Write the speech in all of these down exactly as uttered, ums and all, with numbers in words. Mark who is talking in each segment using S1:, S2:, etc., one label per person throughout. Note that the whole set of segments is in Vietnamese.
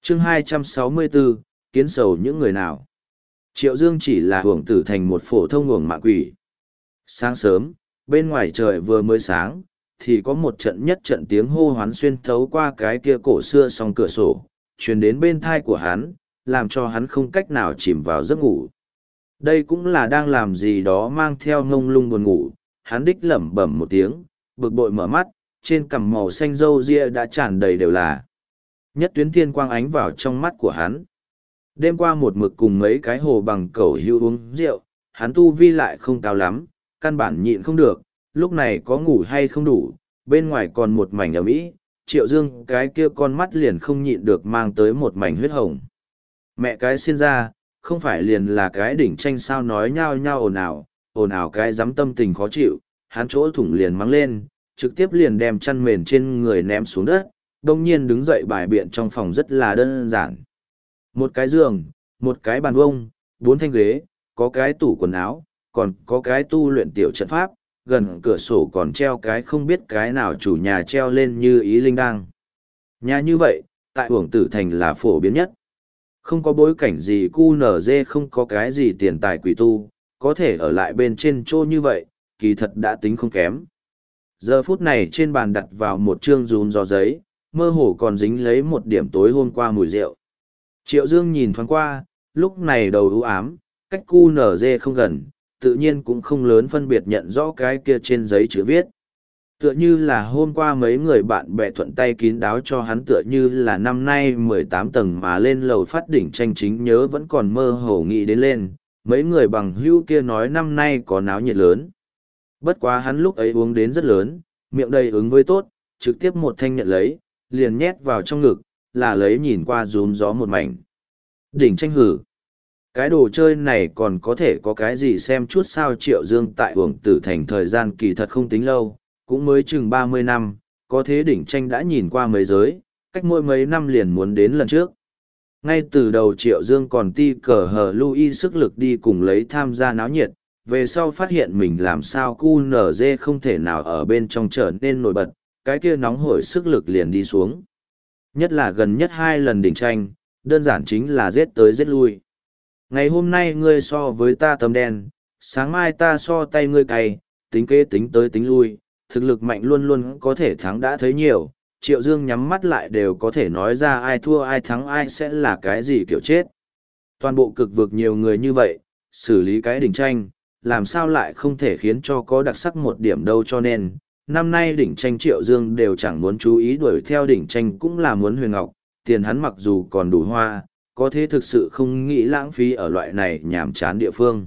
S1: chương hai trăm sáu mươi bốn, kiến sầu những người nào. Triệu Dương chỉ là hưởng tử thành một phổ thông hưởng mạng quỷ. Sáng sớm, bên ngoài trời vừa mới sáng, thì có một trận nhất trận tiếng hô hoán xuyên thấu qua cái kia cổ xưa song cửa sổ, truyền đến bên thai của hắn, làm cho hắn không cách nào chìm vào giấc ngủ. Đây cũng là đang làm gì đó mang theo ngông lung buồn ngủ, hắn đích lẩm bẩm một tiếng, bực bội mở mắt, trên cằm màu xanh râu ria đã tràn đầy đều là. Nhất tuyến thiên quang ánh vào trong mắt của hắn. Đêm qua một mực cùng mấy cái hồ bằng cẩu hưu uống rượu, hắn tu vi lại không cao lắm, căn bản nhịn không được, lúc này có ngủ hay không đủ, bên ngoài còn một mảnh ẩm ĩ, Triệu Dương cái kia con mắt liền không nhịn được mang tới một mảnh huyết hồng. Mẹ cái xin ra, không phải liền là cái đỉnh tranh sao nói nhao nhao ồn ào, ồn ào cái dám tâm tình khó chịu, hắn chỗ thủng liền mắng lên, trực tiếp liền đem chăn mền trên người ném xuống đất, đông nhiên đứng dậy bài biện trong phòng rất là đơn giản. Một cái giường, một cái bàn vông, bốn thanh ghế, có cái tủ quần áo, còn có cái tu luyện tiểu trận pháp, gần cửa sổ còn treo cái không biết cái nào chủ nhà treo lên như ý linh đang. Nhà như vậy, tại Uổng Tử Thành là phổ biến nhất. Không có bối cảnh gì cu nở dê không có cái gì tiền tài quỷ tu, có thể ở lại bên trên chỗ như vậy, kỳ thật đã tính không kém. Giờ phút này trên bàn đặt vào một chương rún gió giấy, mơ hồ còn dính lấy một điểm tối hôm qua mùi rượu. Triệu Dương nhìn thoáng qua, lúc này đầu ưu ám, cách cu nở dê không gần, tự nhiên cũng không lớn phân biệt nhận rõ cái kia trên giấy chữ viết. Tựa như là hôm qua mấy người bạn bè thuận tay kín đáo cho hắn, tựa như là năm nay mười tám tầng mà lên lầu phát đỉnh tranh chính nhớ vẫn còn mơ hồ nghĩ đến lên, mấy người bằng hữu kia nói năm nay có náo nhiệt lớn. Bất quá hắn lúc ấy uống đến rất lớn, miệng đầy ứng với tốt, trực tiếp một thanh nhận lấy, liền nhét vào trong ngực, là lấy nhìn qua rúm gió một mảnh. Đỉnh tranh hử. Cái đồ chơi này còn có thể có cái gì xem chút sao. Triệu Dương tại Uổng Tử Thành thời gian kỳ thật không tính lâu, cũng mới chừng ba mươi năm, có thế đỉnh tranh đã nhìn qua mấy giới, cách mỗi mấy năm liền muốn đến lần trước. Ngay từ đầu Triệu Dương còn ti cờ hờ Louis sức lực đi cùng lấy tham gia náo nhiệt, về sau phát hiện mình làm sao cu nở dê không thể nào ở bên trong trở nên nổi bật, cái kia nóng hổi sức lực liền đi xuống. Nhất là gần nhất hai lần đỉnh tranh, đơn giản chính là giết tới giết lui. Ngày hôm nay ngươi so với ta tấm đen, sáng mai ta so tay ngươi cay, tính kế tính tới tính lui, thực lực mạnh luôn luôn có thể thắng đã thấy nhiều. Triệu Dương nhắm mắt lại đều có thể nói ra ai thua ai thắng ai sẽ là cái gì kiểu chết. Toàn bộ cực vực nhiều người như vậy, xử lý cái đỉnh tranh, làm sao lại không thể khiến cho có đặc sắc một điểm đâu, cho nên, năm nay đỉnh tranh Triệu Dương đều chẳng muốn chú ý đuổi theo đỉnh tranh cũng là muốn huyền ngọc, tiền hắn mặc dù còn đủ hoa, có thế thực sự không nghĩ lãng phí ở loại này nhàm chán địa phương.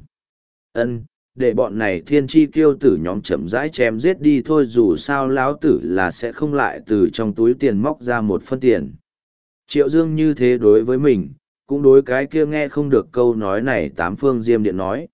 S1: Ân, để bọn này thiên chi kiêu tử nhóm chậm rãi chém giết đi thôi, dù sao lão tử là sẽ không lại từ trong túi tiền móc ra một phân tiền. Triệu Dương như thế đối với mình, cũng đối cái kia nghe không được câu nói này tám phương diêm điện nói.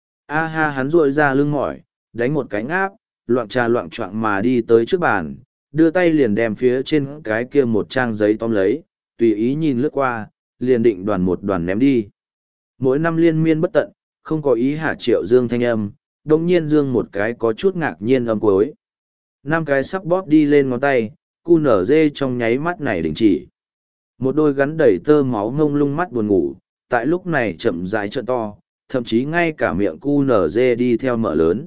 S1: A ha, hắn rội ra lưng mỏi, đánh một cái ngáp, loạn trà loạn choạng mà đi tới trước bàn, đưa tay liền đem phía trên cái kia một trang giấy tóm lấy, tùy ý nhìn lướt qua, liền định đoàn một đoàn ném đi. Mỗi năm liên miên bất tận, không có ý hạ Triệu Dương thanh âm, đồng nhiên Dương một cái có chút ngạc nhiên âm cuối. Năm cái sắp bóp đi lên ngón tay, cu nở dê trong nháy mắt này đình chỉ. Một đôi gắn đầy tơ máu ngông lung mắt buồn ngủ, tại lúc này chậm rãi trợn to, thậm chí ngay cả miệng cu nở dê đi theo mở lớn.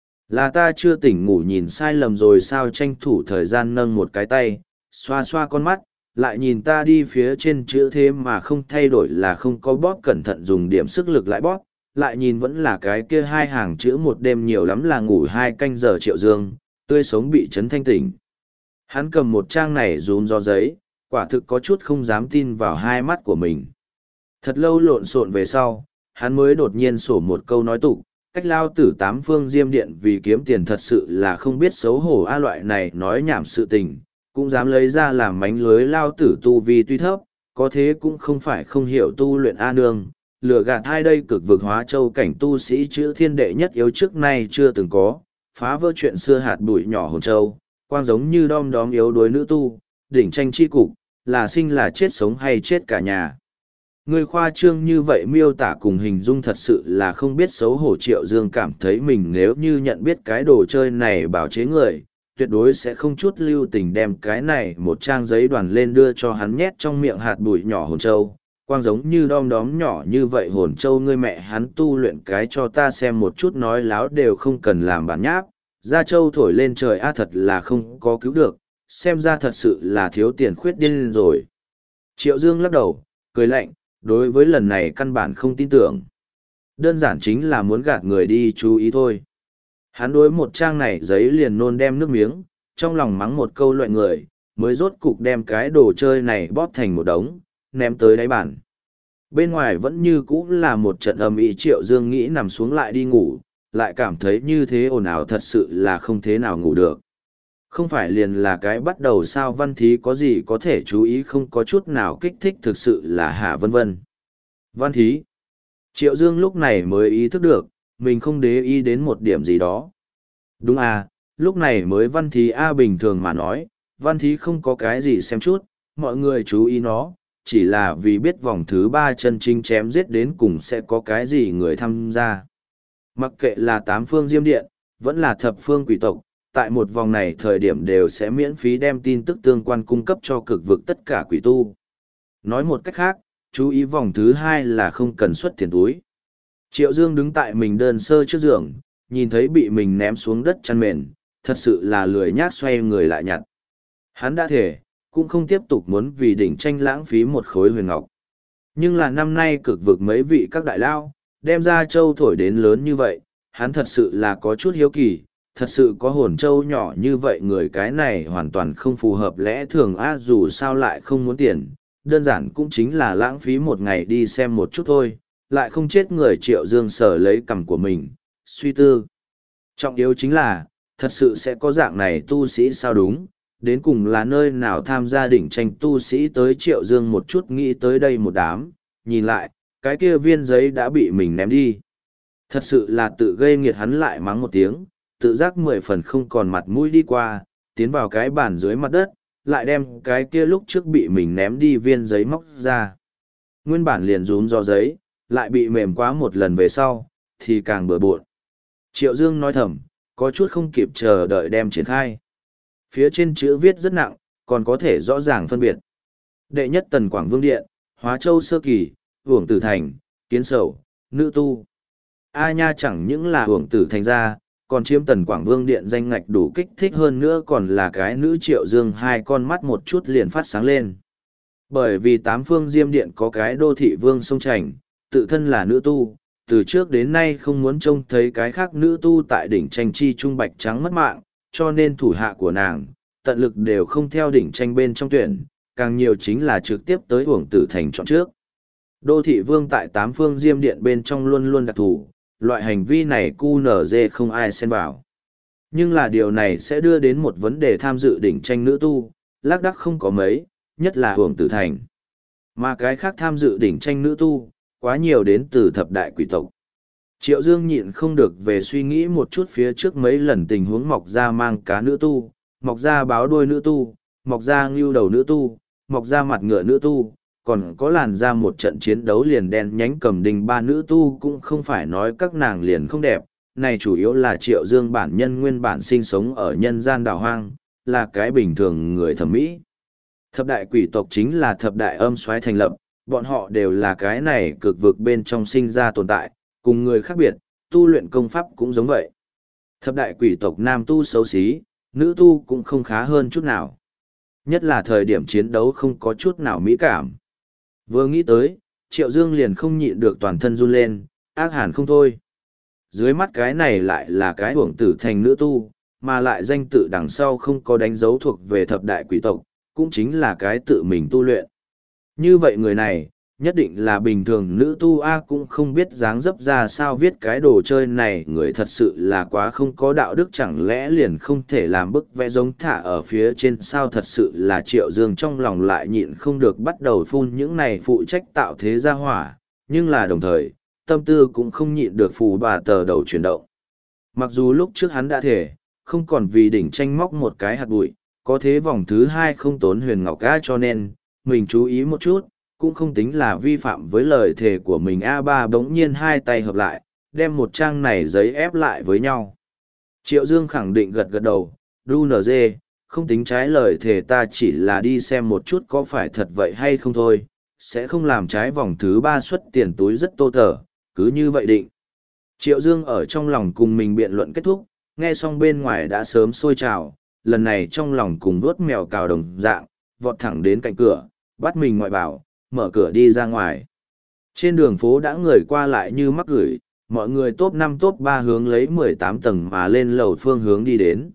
S1: Là ta chưa tỉnh ngủ nhìn sai lầm rồi sao? Tranh thủ thời gian nâng một cái tay, xoa xoa con mắt, lại nhìn ta đi phía trên chữ thế mà không thay đổi là không có bóp, cẩn thận dùng điểm sức lực lại bóp, lại nhìn vẫn là cái kia hai hàng chữ một đêm nhiều lắm là ngủ hai canh giờ. Triệu Dương, tươi sống bị chấn thanh tỉnh. Hắn cầm một trang này rúm gió giấy, quả thực có chút không dám tin vào hai mắt của mình. Thật lâu lộn xộn về sau, hắn mới đột nhiên sổ một câu nói tục, cách lao tử tám phương diêm điện vì kiếm tiền thật sự là không biết xấu hổ a. Loại này nói nhảm sự tình, cũng dám lấy ra làm mánh lưới. Lao tử tu vi tuy thấp, có thế cũng không phải không hiểu tu luyện a nương, lừa gạt hai đây cực vực hóa châu cảnh tu sĩ chữ thiên đệ nhất yếu trước nay chưa từng có, phá vỡ chuyện xưa hạt bụi nhỏ hồn châu, quang giống như đom đóm yếu đuối nữ tu, đỉnh tranh chi cục, là sinh là chết sống hay chết cả nhà. Người khoa trương như vậy miêu tả cùng hình dung thật sự là không biết xấu hổ. Triệu Dương cảm thấy mình nếu như nhận biết cái đồ chơi này bảo chế người, tuyệt đối sẽ không chút lưu tình đem cái này một trang giấy đoàn lên đưa cho hắn nhét trong miệng hạt bụi nhỏ hồn châu. Quang giống như đom đóm nhỏ như vậy hồn châu ngươi mẹ hắn tu luyện cái cho ta xem một chút nói láo đều không cần làm bản nháp, da châu thổi lên trời a thật là không có cứu được, xem ra thật sự là thiếu tiền khuyết điên rồi. Triệu Dương lắc đầu, cười lạnh, đối với lần này căn bản không tin tưởng. Đơn giản chính là muốn gạt người đi chú ý thôi. Hắn đối một trang này giấy liền nôn đem nước miếng, trong lòng mắng một câu loại người, mới rốt cục đem cái đồ chơi này bóp thành một đống, ném tới đáy bàn. Bên ngoài vẫn như cũ là một trận ầm ĩ. Triệu Dương nghĩ nằm xuống lại đi ngủ, lại cảm thấy như thế ồn ào thật sự là không thế nào ngủ được. Không phải liền là cái bắt đầu sao Văn Thí có gì có thể chú ý không có chút nào kích thích thực sự là hả vân vân. Văn Thí. Triệu Dương lúc này mới ý thức được, mình không để ý đến một điểm gì đó. Đúng à, lúc này mới Văn Thí A bình thường mà nói, Văn Thí không có cái gì xem chút, mọi người chú ý nó, chỉ là vì biết vòng thứ ba chân chính chém giết đến cùng sẽ có cái gì người tham gia. Mặc kệ là tám phương diêm điện, vẫn là thập phương quỷ tộc, tại một vòng này thời điểm đều sẽ miễn phí đem tin tức tương quan cung cấp cho cực vực tất cả quỷ tu. Nói một cách khác, chú ý vòng thứ hai là không cần xuất tiền túi. Triệu Dương đứng tại mình đơn sơ trước giường, nhìn thấy bị mình ném xuống đất chăn mền, thật sự là lười nhác xoay người lại nhặt. Hắn đã thể, cũng không tiếp tục muốn vì đỉnh tranh lãng phí một khối huyền ngọc. Nhưng là năm nay cực vực mấy vị các đại lao, đem ra châu thổi đến lớn như vậy, hắn thật sự là có chút hiếu kỳ, thật sự có hồn châu nhỏ như vậy người cái này hoàn toàn không phù hợp lẽ thường a dù sao lại không muốn tiền, đơn giản cũng chính là lãng phí một ngày đi xem một chút thôi, lại không chết người. Triệu Dương sở lấy cằm của mình, suy tư. Trọng yếu chính là, thật sự sẽ có dạng này tu sĩ sao đúng, đến cùng là nơi nào tham gia đỉnh tranh tu sĩ tới. Triệu Dương một chút nghĩ tới đây một đám, nhìn lại, cái kia viên giấy đã bị mình ném đi. Thật sự là tự gây nghiệt, hắn lại mắng một tiếng, tự giác mười phần không còn mặt mũi đi qua, tiến vào cái bàn dưới mặt đất, lại đem cái kia lúc trước bị mình ném đi viên giấy móc ra. Nguyên bản liền rúm do giấy, lại bị mềm quá một lần về sau, thì càng bừa bộn. Triệu Dương nói thầm, có chút không kịp chờ đợi đem triển khai. Phía trên chữ viết rất nặng, còn có thể rõ ràng phân biệt. Đệ nhất Tần Quảng Vương Điện, Hóa Châu Sơ Kỳ, Hưởng Tử Thành, Kiến Sầu, Nữ Tu. A nha, chẳng những là Hưởng Tử Thành ra, còn chiếm Tần Quảng Vương Điện danh ngạch đủ kích thích hơn nữa còn là cái nữ. Triệu Dương hai con mắt một chút liền phát sáng lên. Bởi vì tám phương diêm điện có cái đô thị vương sông Trành, tự thân là nữ tu, từ trước đến nay không muốn trông thấy cái khác nữ tu tại đỉnh tranh chi trung bạch trắng mất mạng, cho nên thủ hạ của nàng, tận lực đều không theo đỉnh tranh bên trong tuyển, càng nhiều chính là trực tiếp tới Hưởng Tử Thành chọn trước. Đô thị vương tại tám phương diêm điện bên trong luôn luôn đặc thù, loại hành vi này cu nở dê không ai xen vào. Nhưng là điều này sẽ đưa đến một vấn đề tham dự đỉnh tranh nữ tu, lác đác không có mấy, nhất là Hưởng Tử Thành. Mà cái khác tham dự đỉnh tranh nữ tu, quá nhiều đến từ thập đại quỷ tộc. Triệu Dương nhịn không được về suy nghĩ một chút phía trước mấy lần tình huống mọc ra mang cá nữ tu, mọc ra báo đuôi nữ tu, mọc ra ngưu đầu nữ tu, mọc ra mặt ngựa nữ tu, còn có làn ra một trận chiến đấu liền đen nhánh cầm đình ba nữ tu, cũng không phải nói các nàng liền không đẹp, này chủ yếu là Triệu Dương bản nhân nguyên bản sinh sống ở nhân gian đảo hoang, là cái bình thường người thẩm mỹ. Thập đại quỷ tộc chính là thập đại âm soái thành lập, bọn họ đều là cái này cực vực bên trong sinh ra tồn tại, cùng người khác biệt, tu luyện công pháp cũng giống vậy. Thập đại quỷ tộc nam tu xấu xí, nữ tu cũng không khá hơn chút nào. Nhất là thời điểm chiến đấu không có chút nào mỹ cảm. Vừa nghĩ tới, Triệu Dương liền không nhịn được toàn thân run lên, ác hẳn không thôi. Dưới mắt cái này lại là cái Hưởng Tử Thành nữ tu, mà lại danh tự đằng sau không có đánh dấu thuộc về thập đại quỷ tộc, cũng chính là cái tự mình tu luyện. Như vậy người này, nhất định là bình thường nữ tu A cũng không biết dáng dấp ra sao viết cái đồ chơi này, người thật sự là quá không có đạo đức, chẳng lẽ liền không thể làm bức vẽ giống thả ở phía trên sao. Thật sự là Triệu Dương trong lòng lại nhịn không được bắt đầu phun những này phụ trách tạo thế gia hỏa, nhưng là đồng thời, tâm tư cũng không nhịn được phù bà tờ đầu chuyển động. Mặc dù lúc trước hắn đã thể, không còn vì đỉnh tranh móc một cái hạt bụi, có thế vòng thứ hai không tốn huyền ngọc A cho nên, mình chú ý một chút, cũng không tính là vi phạm với lời thề của mình. A ba bỗng nhiên hai tay hợp lại, đem một trang này giấy ép lại với nhau. Triệu Dương khẳng định gật gật đầu, đu en giê, không tính trái lời thề ta chỉ là đi xem một chút có phải thật vậy hay không thôi, sẽ không làm trái vòng thứ ba suất tiền túi rất tô tở, cứ như vậy định. Triệu Dương ở trong lòng cùng mình biện luận kết thúc, nghe xong bên ngoài đã sớm sôi trào, lần này trong lòng cùng vuốt mèo cào đồng dạng, vọt thẳng đến cạnh cửa, bắt mình ngoại bảo, mở cửa đi ra ngoài. Trên đường phố đã người qua lại như mắc gửi, mọi người top năm top ba hướng lấy mười tám tầng mà lên lầu phương hướng đi đến.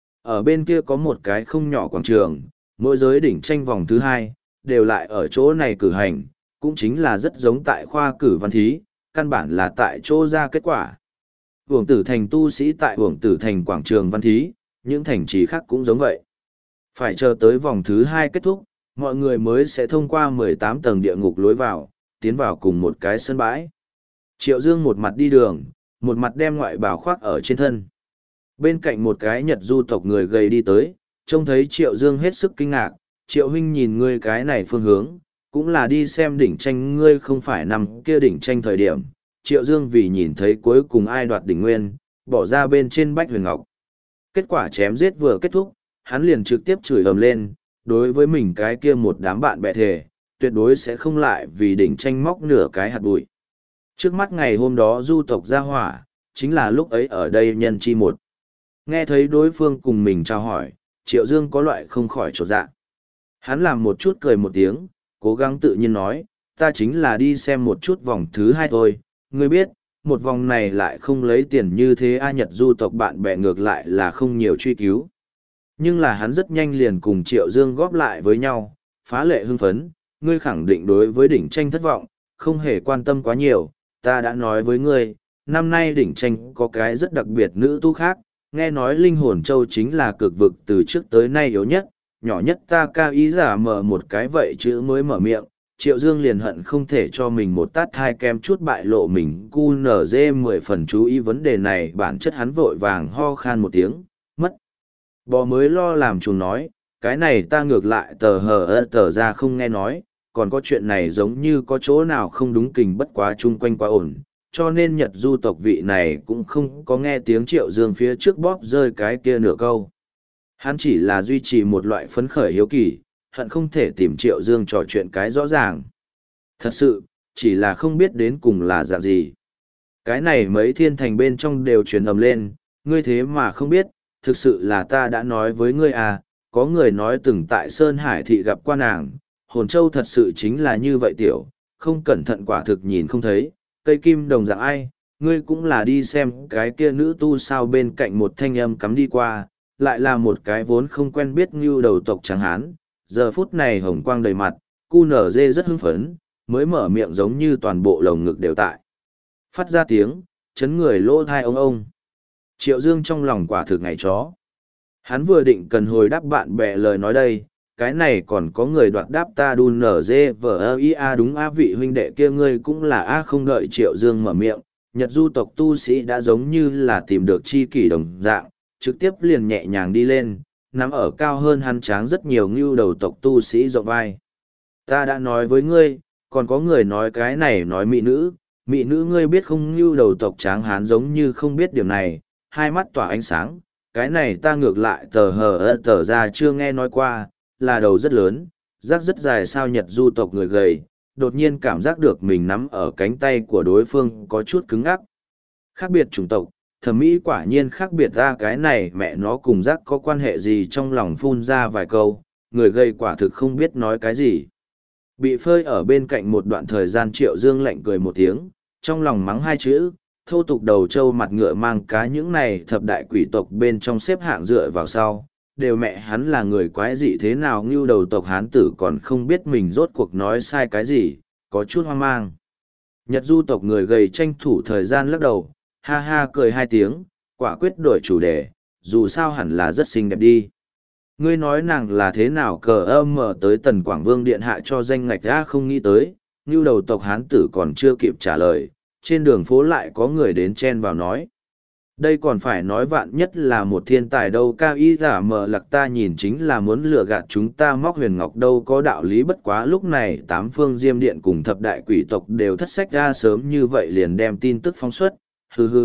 S1: Ở bên kia có một cái không nhỏ quảng trường, mỗi giới đỉnh tranh vòng thứ hai, đều lại ở chỗ này cử hành, cũng chính là rất giống tại khoa cử văn thí, căn bản là tại chỗ ra kết quả. Uổng Tử Thành tu sĩ tại Uổng Tử Thành quảng trường văn thí, những thành trì khác cũng giống vậy. Phải chờ tới vòng thứ hai kết thúc, mọi người mới sẽ thông qua mười tám tầng địa ngục lối vào, tiến vào cùng một cái sân bãi. Triệu Dương một mặt đi đường, một mặt đem ngoại bào khoác ở trên thân. Bên cạnh một cái Nhật du tộc người gầy đi tới, trông thấy Triệu Dương hết sức kinh ngạc, Triệu huynh nhìn ngươi cái này phương hướng, cũng là đi xem đỉnh tranh ngươi không phải nằm kia đỉnh tranh thời điểm. Triệu Dương vì nhìn thấy cuối cùng ai đoạt đỉnh nguyên, bỏ ra bên trên bách huyền ngọc. Kết quả chém giết vừa kết thúc, hắn liền trực tiếp chửi ầm lên, đối với mình cái kia một đám bạn bè thề, tuyệt đối sẽ không lại vì đỉnh tranh móc nửa cái hạt bụi. Trước mắt ngày hôm đó du tộc ra hỏa, chính là lúc ấy ở đây nhân chi một. Nghe thấy đối phương cùng mình chào hỏi, Triệu Dương có loại không khỏi trột dạ. Hắn làm một chút cười một tiếng, cố gắng tự nhiên nói, ta chính là đi xem một chút vòng thứ hai thôi, ngươi biết, một vòng này lại không lấy tiền như thế a Nhật du tộc bạn bè ngược lại là không nhiều truy cứu. Nhưng là hắn rất nhanh liền cùng Triệu Dương góp lại với nhau, phá lệ hưng phấn, ngươi khẳng định đối với đỉnh tranh thất vọng, không hề quan tâm quá nhiều, ta đã nói với ngươi, năm nay đỉnh tranh có cái rất đặc biệt nữ tu khác, nghe nói linh hồn châu chính là cực vực từ trước tới nay yếu nhất, nhỏ nhất ta cao ý giả mở một cái vậy chữ mới mở miệng, Triệu Dương liền hận không thể cho mình một tát hai kem chút bại lộ mình cu nở dê mười phần chú ý vấn đề này bản chất hắn vội vàng ho khan một tiếng, mất. Bò mới lo làm chuồng nói, cái này ta ngược lại tờ hờ ơ tờ ra không nghe nói, còn có chuyện này giống như có chỗ nào không đúng kình bất quá chung quanh quá ổn, cho nên Nhật du tộc vị này cũng không có nghe tiếng Triệu Dương phía trước bóp rơi cái kia nửa câu. Hắn chỉ là duy trì một loại phấn khởi hiếu kỳ, hận không thể tìm Triệu Dương trò chuyện cái rõ ràng. Thật sự, chỉ là không biết đến cùng là dạng gì. Cái này mấy thiên thành bên trong đều truyền ầm lên, ngươi thế mà không biết, thực sự là ta đã nói với ngươi à, có người nói từng tại Sơn Hải Thị gặp qua nàng, hồn châu thật sự chính là như vậy tiểu, không cẩn thận quả thực nhìn không thấy, cây kim đồng dạng ai, ngươi cũng là đi xem cái kia nữ tu sao bên cạnh một thanh âm cắm đi qua, lại là một cái vốn không quen biết như đầu tộc trắng hán, giờ phút này hồng quang đầy mặt, cu nở dê rất hưng phấn, mới mở miệng giống như toàn bộ lồng ngực đều tại. Phát ra tiếng, chấn người lỗ thai ông ông. Triệu Dương trong lòng quả thực ngày chó. Hắn vừa định cần hồi đáp bạn bè lời nói đây, cái này còn có người đoạt đáp ta đun nở dê vờ ơ i a đúng a vị huynh đệ kia ngươi cũng là a không đợi Triệu Dương mở miệng, Nhật du tộc tu sĩ đã giống như là tìm được chi kỷ đồng dạng, trực tiếp liền nhẹ nhàng đi lên, nắm ở cao hơn hắn tráng rất nhiều ngưu đầu tộc tu sĩ rộng vai. Ta đã nói với ngươi, còn có người nói cái này nói mỹ nữ, mỹ nữ ngươi biết không ngưu đầu tộc tráng hán giống như không biết điểm này, hai mắt tỏa ánh sáng, cái này ta ngược lại tờ hờ ơ tờ ra chưa nghe nói qua, là đầu rất lớn, rác rất dài sao Nhật du tộc người gầy, đột nhiên cảm giác được mình nắm ở cánh tay của đối phương có chút cứng ngắc. Khác biệt chủng tộc, thẩm mỹ quả nhiên khác biệt ra cái này mẹ nó cùng rác có quan hệ gì trong lòng phun ra vài câu, người gầy quả thực không biết nói cái gì. Bị phơi ở bên cạnh một đoạn thời gian Triệu Dương lạnh cười một tiếng, trong lòng mắng hai chữ, thô tục đầu trâu mặt ngựa mang cá những này thập đại quỷ tộc bên trong xếp hạng dựa vào sau, đều mẹ hắn là người quái dị thế nào ngưu đầu tộc hán tử còn không biết mình rốt cuộc nói sai cái gì, có chút hoang mang. Nhật du tộc người gầy tranh thủ thời gian lắc đầu, ha ha cười hai tiếng, quả quyết đổi chủ đề, dù sao hẳn là rất xinh đẹp đi. Ngươi nói nàng là thế nào cờ âm mở tới tần Quảng Vương Điện Hạ cho danh ngạch ra không nghĩ tới, ngưu đầu tộc hán tử còn chưa kịp trả lời, trên đường phố lại có người đến chen vào nói. Đây còn phải nói vạn nhất là một thiên tài đâu cao y giả mờ lạc ta nhìn chính là muốn lừa gạt chúng ta móc huyền ngọc đâu có đạo lý bất quá lúc này tám phương diêm điện cùng thập đại quỷ tộc đều thất sách ra sớm như vậy liền đem tin tức phóng xuất, hừ hừ,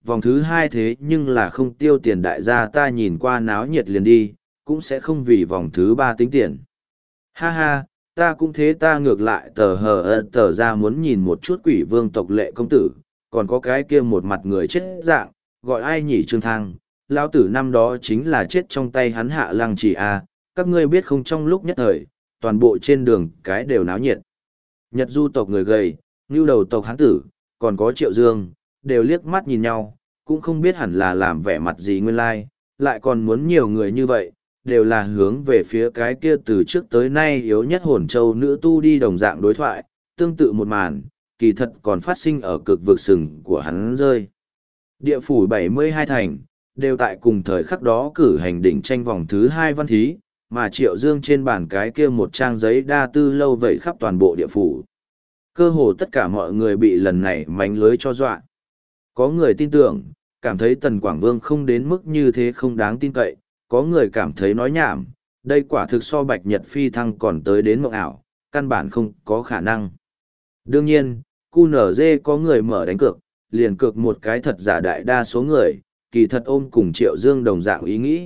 S1: vòng thứ hai thế nhưng là không tiêu tiền đại gia ta nhìn qua náo nhiệt liền đi, cũng sẽ không vì vòng thứ ba tính tiền. Ha ha, ta cũng thế ta ngược lại tờ hờ ơ tờ ra muốn nhìn một chút quỷ vương tộc lệ công tử, còn có cái kia một mặt người chết dạng, gọi ai nhỉ Trương Thăng, lão tử năm đó chính là chết trong tay hắn hạ lăng chỉ a, các ngươi biết không trong lúc nhất thời, toàn bộ trên đường cái đều náo nhiệt. Nhật du tộc người gầy, ngưu đầu tộc hán tử, còn có Triệu Dương, đều liếc mắt nhìn nhau, cũng không biết hẳn là làm vẻ mặt gì nguyên lai, lại còn muốn nhiều người như vậy, đều là hướng về phía cái kia từ trước tới nay yếu nhất hồn châu nữ tu đi đồng dạng đối thoại, tương tự một màn, kỳ thật còn phát sinh ở cực vực sừng của hắn rơi. Địa phủ bảy mươi hai thành, đều tại cùng thời khắc đó cử hành đỉnh tranh vòng thứ hai văn thí, mà Triệu Dương trên bàn cái kia một trang giấy đa tư lâu vẩy khắp toàn bộ địa phủ. Cơ hồ tất cả mọi người bị lần này mánh lưới cho dọa. Có người tin tưởng, cảm thấy Tần Quảng Vương không đến mức như thế không đáng tin cậy, có người cảm thấy nói nhảm, đây quả thực so Bạch Nhật Phi thăng còn tới đến mộng ảo, căn bản không có khả năng. Đương nhiên, cu nở dê có người mở đánh cược, liền cược một cái thật giả đại đa số người, kỳ thật ôm cùng Triệu Dương đồng dạng ý nghĩ.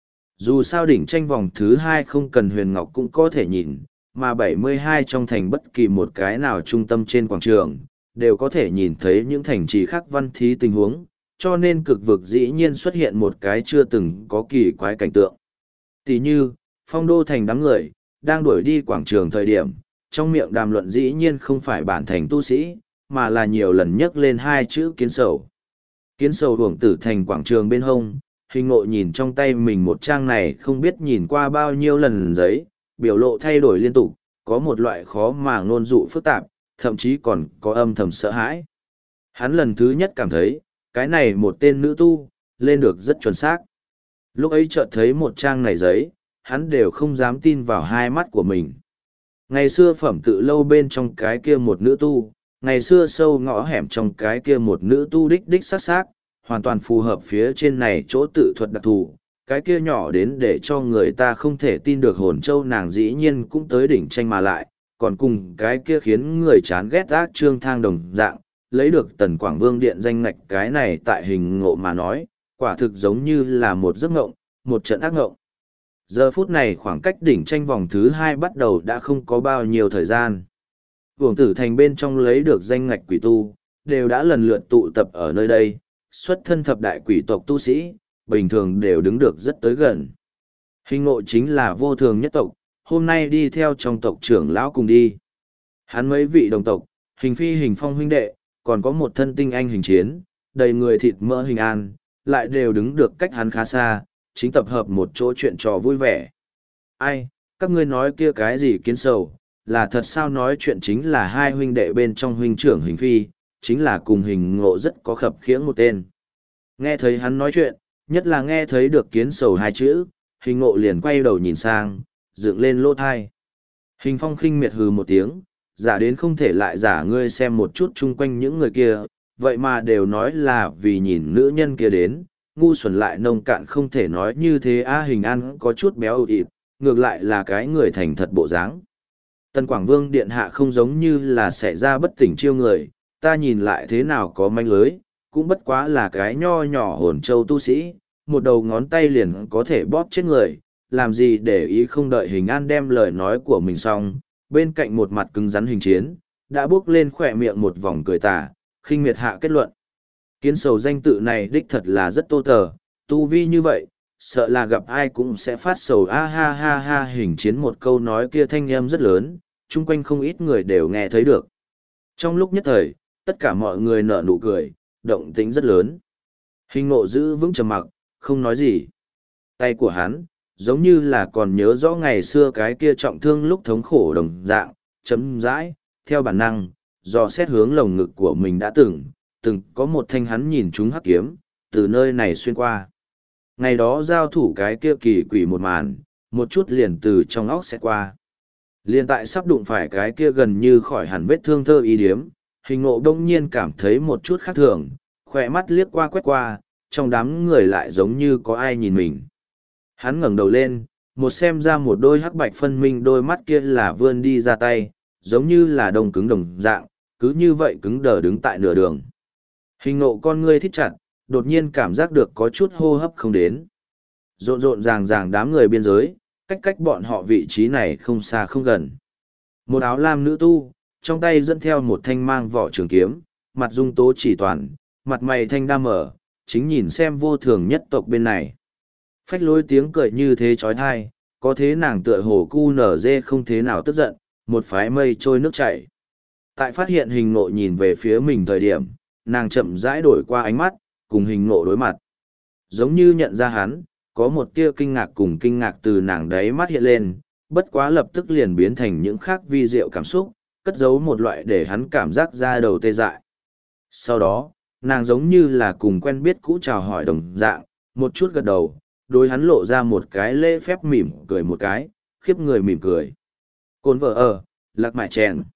S1: Dù sao đỉnh tranh vòng thứ hai không cần Huyền Ngọc cũng có thể nhìn, mà bảy mươi hai trong thành bất kỳ một cái nào trung tâm trên quảng trường, đều có thể nhìn thấy những thành trì khác văn thí tình huống, cho nên cực vực dĩ nhiên xuất hiện một cái chưa từng có kỳ quái cảnh tượng. Tỷ như, phong đô thành đám người, đang đuổi đi quảng trường thời điểm, trong miệng đàm luận dĩ nhiên không phải bản thành tu sĩ, mà là nhiều lần nhắc lên hai chữ kiến sầu. Kiến sầu hưởng tử thành quảng trường bên hông, hình ngộ nhìn trong tay mình một trang này không biết nhìn qua bao nhiêu lần giấy, biểu lộ thay đổi liên tục, có một loại khó mà ngôn dụ phức tạp, thậm chí còn có âm thầm sợ hãi. Hắn lần thứ nhất cảm thấy, cái này một tên nữ tu, lên được rất chuẩn xác. Lúc ấy chợt thấy một trang này giấy, hắn đều không dám tin vào hai mắt của mình. Ngày xưa phẩm tự lâu bên trong cái kia một nữ tu, ngày xưa sâu ngõ hẻm trong cái kia một nữ tu đích đích sắc sắc, hoàn toàn phù hợp phía trên này chỗ tự thuật đặc thù, cái kia nhỏ đến để cho người ta không thể tin được hồn châu nàng dĩ nhiên cũng tới đỉnh tranh mà lại, còn cùng cái kia khiến người chán ghét ác trương thang đồng dạng, lấy được Tần Quảng Vương điện danh ngạch cái này tại hình ngộ mà nói, quả thực giống như là một giấc ngộng, một trận ác ngộng. Giờ phút này khoảng cách đỉnh tranh vòng thứ hai bắt đầu đã không có bao nhiêu thời gian. Uổng tử thành bên trong lấy được danh ngạch quỷ tu, đều đã lần lượt tụ tập ở nơi đây, xuất thân thập đại quỷ tộc tu sĩ, bình thường đều đứng được rất tới gần. Hình ngộ chính là vô thường nhất tộc, hôm nay đi theo trong tộc trưởng lão cùng đi. Hắn mấy vị đồng tộc, hình phi hình phong huynh đệ, còn có một thân tinh anh hình chiến, đầy người thịt mỡ hình an, lại đều đứng được cách hắn khá xa, chính tập hợp một chỗ chuyện trò vui vẻ. Ai, các ngươi nói kia cái gì kiến sầu, là thật sao nói chuyện chính là hai huynh đệ bên trong huynh trưởng hình phi, chính là cùng hình ngộ rất có khập khiễng một tên. Nghe thấy hắn nói chuyện, nhất là nghe thấy được kiến sầu hai chữ, hình ngộ liền quay đầu nhìn sang, dựng lên lỗ thai. Hình phong khinh miệt hừ một tiếng, giả đến không thể lại giả ngươi xem một chút chung quanh những người kia, vậy mà đều nói là vì nhìn nữ nhân kia đến, ngu xuẩn lại nông cạn không thể nói như thế a hình ăn có chút béo ụt ịt, ngược lại là cái người thành thật bộ dáng. Tần Quảng Vương điện hạ không giống như là xảy ra bất tỉnh chiêu người, ta nhìn lại thế nào có manh lưới, cũng bất quá là cái nho nhỏ hồn châu tu sĩ, một đầu ngón tay liền có thể bóp chết người, làm gì để ý không đợi hình an đem lời nói của mình xong, bên cạnh một mặt cứng rắn hình chiến, đã bước lên khỏe miệng một vòng cười tà, khinh miệt hạ kết luận. Kiến sầu danh tự này đích thật là rất tô tờ, tu vi như vậy, sợ là gặp ai cũng sẽ phát sầu a ha ha ha hình chiến một câu nói kia thanh âm rất lớn, chung quanh không ít người đều nghe thấy được. Trong lúc nhất thời, tất cả mọi người nở nụ cười, động tính rất lớn. Hình ngộ giữ vững trầm mặc, không nói gì. Tay của hắn, giống như là còn nhớ rõ ngày xưa cái kia trọng thương lúc thống khổ đồng dạng, chấm dãi, theo bản năng, do xét hướng lồng ngực của mình đã từng, từng có một thanh hắn nhìn chúng hắc kiếm, từ nơi này xuyên qua. Ngày đó giao thủ cái kia kỳ quỷ một màn, một chút liền từ trong óc sẽ qua. Liền tại sắp đụng phải cái kia gần như khỏi hẳn vết thương thơ y điếm, hình ngộ đông nhiên cảm thấy một chút khác thường, khỏe mắt liếc qua quét qua, trong đám người lại giống như có ai nhìn mình. Hắn ngẩng đầu lên, một xem ra một đôi hắc bạch phân minh đôi mắt kia là vươn đi ra tay, giống như là đông cứng đồng dạng, cứ như vậy cứng đờ đứng tại nửa đường. Hình ngộ con ngươi thít chặt, đột nhiên cảm giác được có chút hô hấp không đến. Rộn rộn ràng ràng đám người biên giới, cách cách bọn họ vị trí này không xa không gần. Một áo lam nữ tu, trong tay dẫn theo một thanh mang vỏ trường kiếm, mặt dung tố chỉ toàn, mặt mày thanh đa mở, chính nhìn xem vô thường nhất tộc bên này. Phách lối tiếng cười như thế trói thai, có thế nàng tựa hồ cu nở dê không thế nào tức giận, một phái mây trôi nước chảy. Tại phát hiện hình nộ nhìn về phía mình thời điểm, nàng chậm rãi đổi qua ánh mắt, cùng hình nộ đối mặt. Giống như nhận ra hắn, có một tia kinh ngạc cùng kinh ngạc từ nàng đáy mắt hiện lên, bất quá lập tức liền biến thành những khác vi diệu cảm xúc, cất giấu một loại để hắn cảm giác ra đầu tê dại. Sau đó, nàng giống như là cùng quen biết cũ chào hỏi đồng dạng, một chút gật đầu, đối hắn lộ ra một cái lễ phép mỉm cười một cái, khiếp người mỉm cười. Cồn vợ ở, lạc mại chèn.